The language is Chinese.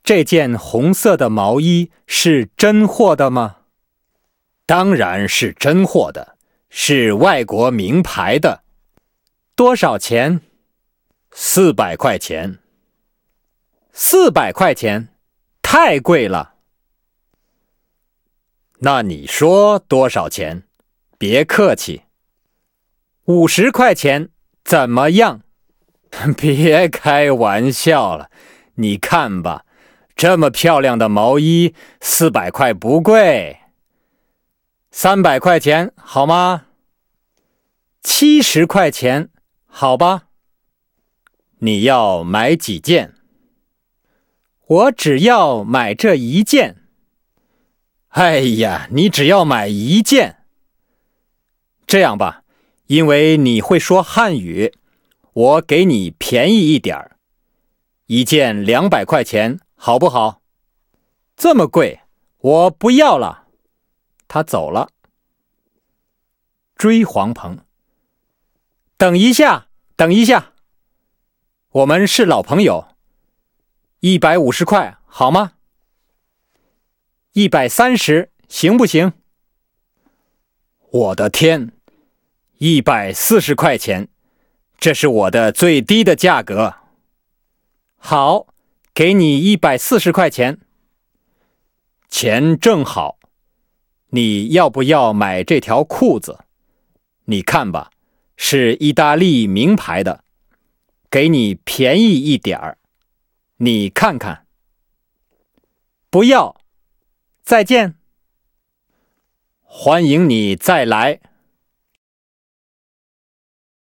这件红色的毛衣是真货的吗？ 当然是真货的，是外国名牌的。 多少钱 ？400块钱。 400块钱，太贵了。 那你说多少钱？别客气。 50块钱，怎么样？ 别开玩笑了，你看吧，这么漂亮的毛衣，400块不贵。 300块钱，好吗？70块钱，好吧。 你要买几件？ 我只要买这一件。 哎呀，你只要买一件。 这样吧，因为你会说汉语，我给你便宜一点儿，一件200块钱，好不好？这么贵，我不要了。他走了。追黄鹏，等一下，等一下，我们是老朋友，150块好吗？130行不行？ 我的天，140块钱，这是我的最低的价格。 好，给你140块钱。 钱正好。你要不要买这条裤子？你看吧，是意大利名牌的，给你便宜一点儿。你看看。 不要，再见。 欢迎你再来。